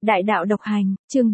Đại đạo độc hành, chương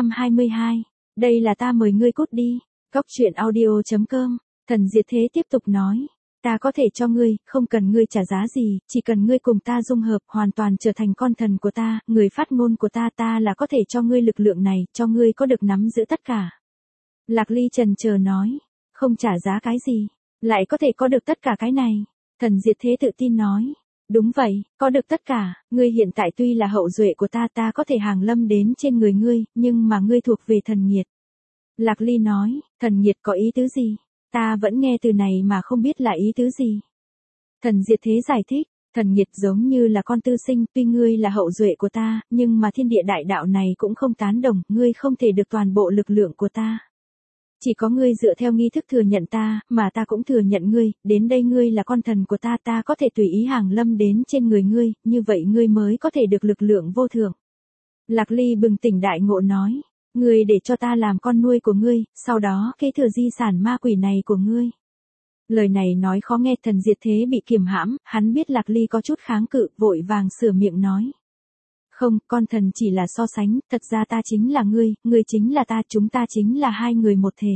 422. Đây là ta mời ngươi cút đi. Góc truyện audio.com. Thần Diệt Thế tiếp tục nói. Ta có thể cho ngươi, không cần ngươi trả giá gì, chỉ cần ngươi cùng ta dung hợp, hoàn toàn trở thành con thần của ta, người phát ngôn của ta, ta là có thể cho ngươi lực lượng này, cho ngươi có được nắm giữ tất cả. Lạc Ly chần chờ nói. Không trả giá cái gì, lại có thể có được tất cả cái này. Thần Diệt Thế tự tin nói. Đúng vậy, có được tất cả, ngươi hiện tại tuy là hậu duệ của ta, ta có thể hàng lâm đến trên người ngươi, nhưng mà ngươi thuộc về thần nghiệt. Lạc Ly nói, thần nghiệt có ý tứ gì? Ta vẫn nghe từ này mà không biết là ý tứ gì. Thần Diệt Thế giải thích, thần nghiệt giống như là con tư sinh, tuy ngươi là hậu duệ của ta, nhưng mà thiên địa đại đạo này cũng không tán đồng, ngươi không thể được toàn bộ lực lượng của ta. Chỉ có ngươi dựa theo nghi thức thừa nhận ta, mà ta cũng thừa nhận ngươi, đến đây ngươi là con thần của ta, ta có thể tùy ý hàng lâm đến trên người ngươi, như vậy ngươi mới có thể được lực lượng vô thượng. Lạc Ly bừng tỉnh đại ngộ nói, ngươi để cho ta làm con nuôi của ngươi, sau đó kế thừa di sản ma quỷ này của ngươi. Lời này nói khó nghe, Thần Diệt Thế bị kiềm hãm, hắn biết Lạc Ly có chút kháng cự, vội vàng sửa miệng nói. Không, con thần chỉ là so sánh, thật ra ta chính là ngươi chính là ta, chúng ta chính là hai người một thể.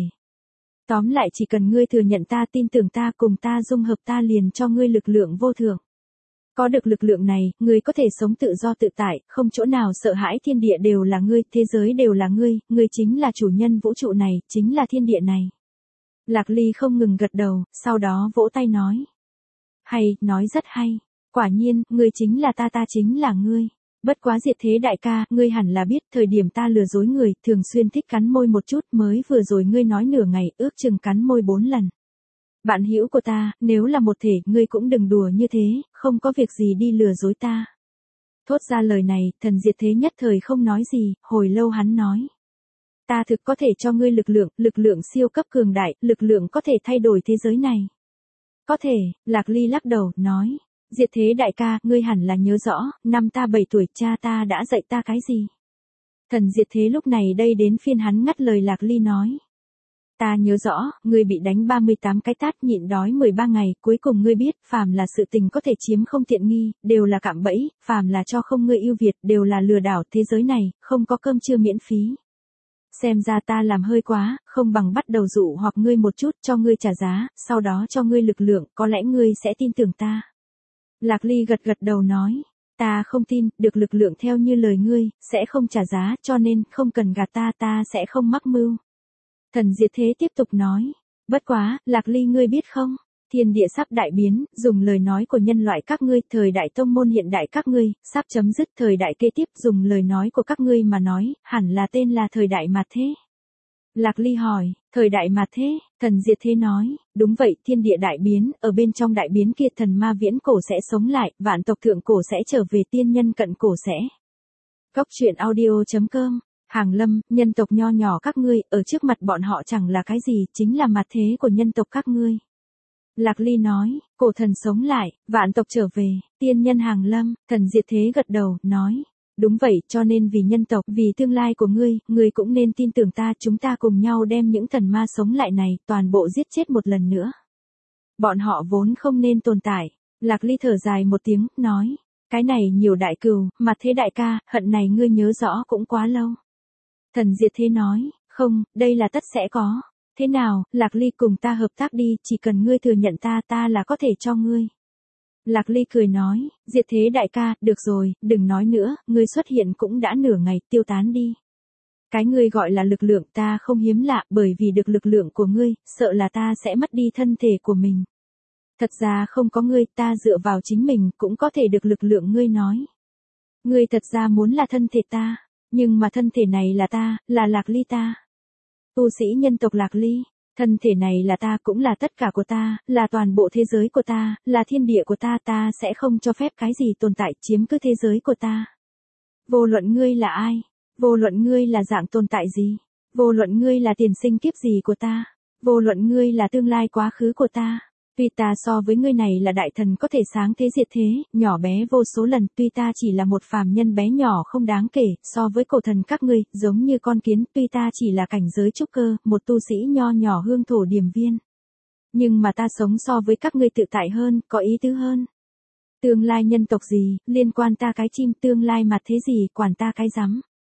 Tóm lại chỉ cần ngươi thừa nhận ta, tin tưởng ta, cùng ta dung hợp, ta liền cho ngươi lực lượng vô thượng. Có được lực lượng này, ngươi có thể sống tự do tự tại, không chỗ nào sợ hãi, thiên địa đều là ngươi, thế giới đều là ngươi chính là chủ nhân vũ trụ này, chính là thiên địa này. Lạc Ly không ngừng gật đầu, sau đó vỗ tay nói. Hay, nói rất hay. Quả nhiên, ngươi chính là ta chính là ngươi. Bất quá Diệt Thế đại ca, ngươi hẳn là biết, thời điểm ta lừa dối người, thường xuyên thích cắn môi một chút, mới vừa rồi ngươi nói nửa ngày, ước chừng cắn môi 4 lần. Bạn hữu của ta, nếu là một thể, ngươi cũng đừng đùa như thế, không có việc gì đi lừa dối ta. Thốt ra lời này, Thần Diệt Thế nhất thời không nói gì, hồi lâu hắn nói. Ta thực có thể cho ngươi lực lượng siêu cấp cường đại, lực lượng có thể thay đổi thế giới này. Có thể, Lạc Ly lắc đầu, nói. Diệt Thế đại ca, ngươi hẳn là nhớ rõ, năm ta 7 tuổi, cha ta đã dạy ta cái gì? Thần Diệt Thế lúc này đây đến phiên hắn ngắt lời Lạc Ly nói. Ta nhớ rõ, ngươi bị đánh 38 cái tát, nhịn đói 13 ngày, cuối cùng ngươi biết, phàm là sự tình có thể chiếm không tiện nghi, đều là cạm bẫy, phàm là cho không ngươi ưu việt, đều là lừa đảo, thế giới này, không có cơm trưa miễn phí. Xem ra ta làm hơi quá, không bằng bắt đầu dụ hoặc ngươi một chút, cho ngươi trả giá, sau đó cho ngươi lực lượng, có lẽ ngươi sẽ tin tưởng ta. Lạc Ly gật đầu nói, ta không tin, được lực lượng theo như lời ngươi, sẽ không trả giá, cho nên, không cần gạt ta sẽ không mắc mưu. Thần Diệt Thế tiếp tục nói, bất quá, Lạc Ly ngươi biết không, thiên địa sắp đại biến, dùng lời nói của nhân loại các ngươi, thời đại tông môn hiện đại các ngươi, sắp chấm dứt, thời đại kế tiếp, dùng lời nói của các ngươi mà nói, hẳn là tên là thời đại mạt thế. Lạc Ly hỏi, thời đại mạt thế? Thần Diệt Thế nói, đúng vậy, thiên địa đại biến, ở bên trong đại biến kia thần ma viễn cổ sẽ sống lại, vạn tộc thượng cổ sẽ trở về, tiên nhân cận cổ sẽ. Góc truyện audio.com. Hàng lâm, nhân tộc nho nhỏ các ngươi, ở trước mặt bọn họ chẳng là cái gì, chính là mạt thế của nhân tộc các ngươi. Lạc Ly nói, cổ thần sống lại, vạn tộc trở về, tiên nhân hàng lâm, Thần Diệt Thế gật đầu, nói. Đúng vậy, cho nên vì nhân tộc, vì tương lai của ngươi cũng nên tin tưởng ta, chúng ta cùng nhau đem những thần ma sống lại này, toàn bộ giết chết một lần nữa. Bọn họ vốn không nên tồn tại. Lạc Ly thở dài một tiếng, nói. Cái này nhiều đại cừu, mặt thế đại ca, hận này ngươi nhớ rõ cũng quá lâu. Thần Diệt Thế nói, không, đây là tất sẽ có. Thế nào, Lạc Ly cùng ta hợp tác đi, chỉ cần ngươi thừa nhận ta là có thể cho ngươi. Lạc Ly cười nói, Diệt Thế đại ca, được rồi, đừng nói nữa, ngươi xuất hiện cũng đã nửa ngày, tiêu tán đi. Cái ngươi gọi là lực lượng ta không hiếm lạ, bởi vì được lực lượng của ngươi, sợ là ta sẽ mất đi thân thể của mình. Thật ra không có ngươi, ta dựa vào chính mình, cũng có thể được lực lượng ngươi nói. Ngươi thật ra muốn là thân thể ta, nhưng mà thân thể này là ta, là Lạc Ly ta. Tu sĩ nhân tộc Lạc Ly. Thân thể này là ta, cũng là tất cả của ta, là toàn bộ thế giới của ta, là thiên địa của ta sẽ không cho phép cái gì tồn tại chiếm cứ thế giới của ta. Vô luận ngươi là ai, vô luận ngươi là dạng tồn tại gì, vô luận ngươi là tiền sinh kiếp gì của ta, vô luận ngươi là tương lai quá khứ của ta. Tuy ta so với ngươi này là đại thần có thể sáng thế diệt thế, nhỏ bé vô số lần, tuy ta chỉ là một phàm nhân bé nhỏ không đáng kể, so với cổ thần các ngươi, giống như con kiến, tuy ta chỉ là cảnh giới trúc cơ, một tu sĩ nho nhỏ hương thổ điểm viên. Nhưng mà ta sống so với các ngươi tự tại hơn, có ý tứ hơn. Tương lai nhân tộc gì, liên quan ta cái chim, tương lai mặt thế gì, quản ta cái rắm.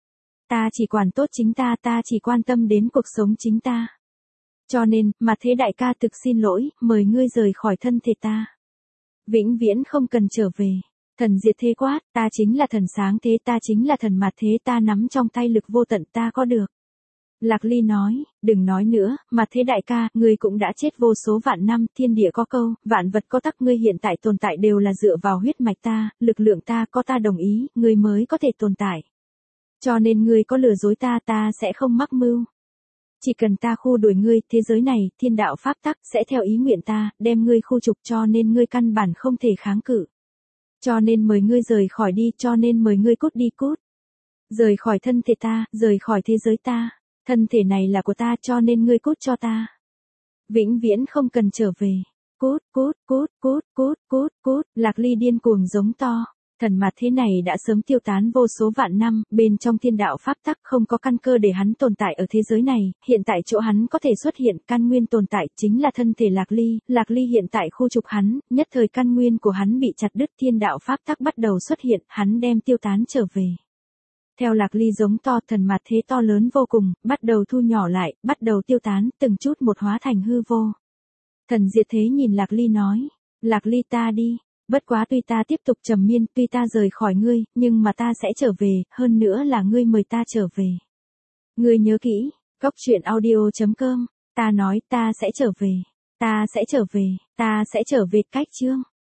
Ta chỉ quản tốt chính ta, ta chỉ quan tâm đến cuộc sống chính ta. Cho nên, mà thế đại ca thực xin lỗi, mời ngươi rời khỏi thân thể ta. Vĩnh viễn không cần trở về. Thần Diệt Thế quát, ta chính là thần sáng thế, ta chính là thần mặt thế, ta nắm trong tay lực vô tận, ta có được. Lạc Ly nói, đừng nói nữa, mà thế đại ca, ngươi cũng đã chết vô số vạn năm, thiên địa có câu, vạn vật có tắc, ngươi hiện tại tồn tại đều là dựa vào huyết mạch ta, lực lượng ta, có ta đồng ý, ngươi mới có thể tồn tại. Cho nên ngươi có lừa dối ta, ta sẽ không mắc mưu. Chỉ cần ta khu đuổi ngươi, thế giới này, thiên đạo pháp tắc, sẽ theo ý nguyện ta, đem ngươi khu trục, cho nên ngươi căn bản không thể kháng cự. Cho nên mời ngươi rời khỏi đi, cho nên mời ngươi cút đi cút. Rời khỏi thân thể ta, rời khỏi thế giới ta. Thân thể này là của ta, cho nên ngươi cút cho ta. Vĩnh viễn không cần trở về. Cút, cút, cút, cút, cút, cút, cút. Lạc Ly điên cuồng giống to. Thần mặt thế này đã sớm tiêu tán vô số vạn năm, bên trong thiên đạo pháp tắc không có căn cơ để hắn tồn tại ở thế giới này, hiện tại chỗ hắn có thể xuất hiện căn nguyên tồn tại chính là thân thể Lạc Ly hiện tại khu trục hắn, nhất thời căn nguyên của hắn bị chặt đứt, thiên đạo pháp tắc bắt đầu xuất hiện, hắn đem tiêu tán trở về. Theo Lạc Ly giống to, thần mặt thế to lớn vô cùng, bắt đầu thu nhỏ lại, bắt đầu tiêu tán, từng chút một hóa thành hư vô. Thần Diệt Thế nhìn Lạc Ly nói, Lạc Ly ta đi. Bất quá tuy ta tiếp tục trầm miên, tuy ta rời khỏi ngươi, nhưng mà ta sẽ trở về, hơn nữa là ngươi mời ta trở về. Ngươi nhớ kỹ, goctruyện audio.com, ta nói ta sẽ trở về, ta sẽ trở về, ta sẽ trở về cách chương.